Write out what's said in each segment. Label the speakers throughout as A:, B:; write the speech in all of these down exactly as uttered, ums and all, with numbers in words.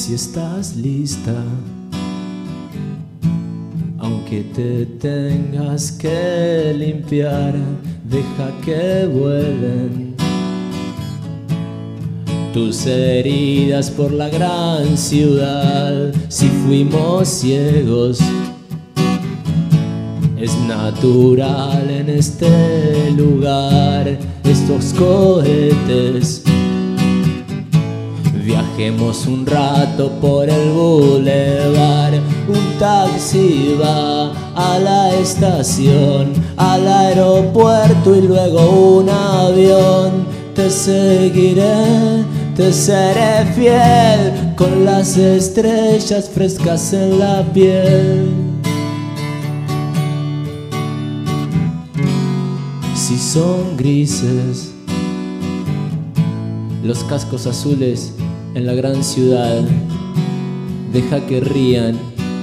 A: Si estás lista, aunque te tengas que limpiar, deja que vuelen tus heridas por la gran ciudad. Si fuimos ciegos, es natural en este lugar. Estos cohetes, viajemos un rato por el bulevar. Un taxi va a la estación, al aeropuerto y luego un avión. Te seguiré, te seré fiel, con las estrellas frescas en la piel. Si son grises los cascos azules en la gran ciudad, deja que rían.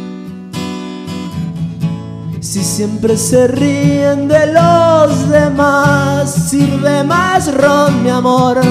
A: Si siempre se ríen de los demás, sirve más ron, mi amor.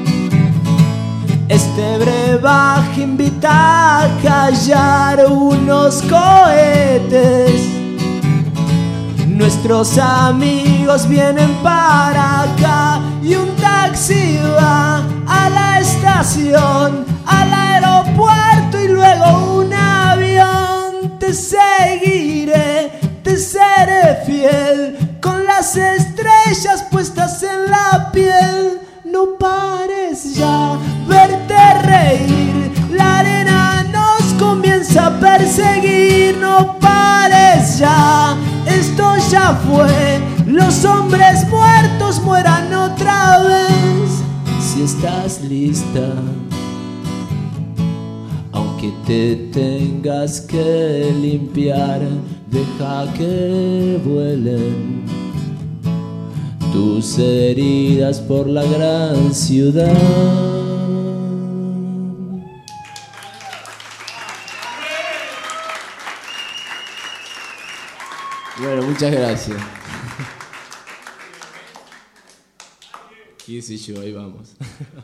A: Este brebaje invita a callar unos cohetes. Nuestros amigos vienen para acá y un taxi va a la estación, al aeropuerto y luego un avión. Te seguiré, te seré fiel, con las estrellas puestas en la piel. No pares ya, verte reír, la arena nos comienza a perseguir. No pares ya, esto ya fue, los hombres muertos mueran otra vez. Si estás lista, aunque te tengas que limpiar, deja que vuelen tus heridas por la gran ciudad. Bueno, muchas gracias. ¿Qué sé yo? Ahí vamos.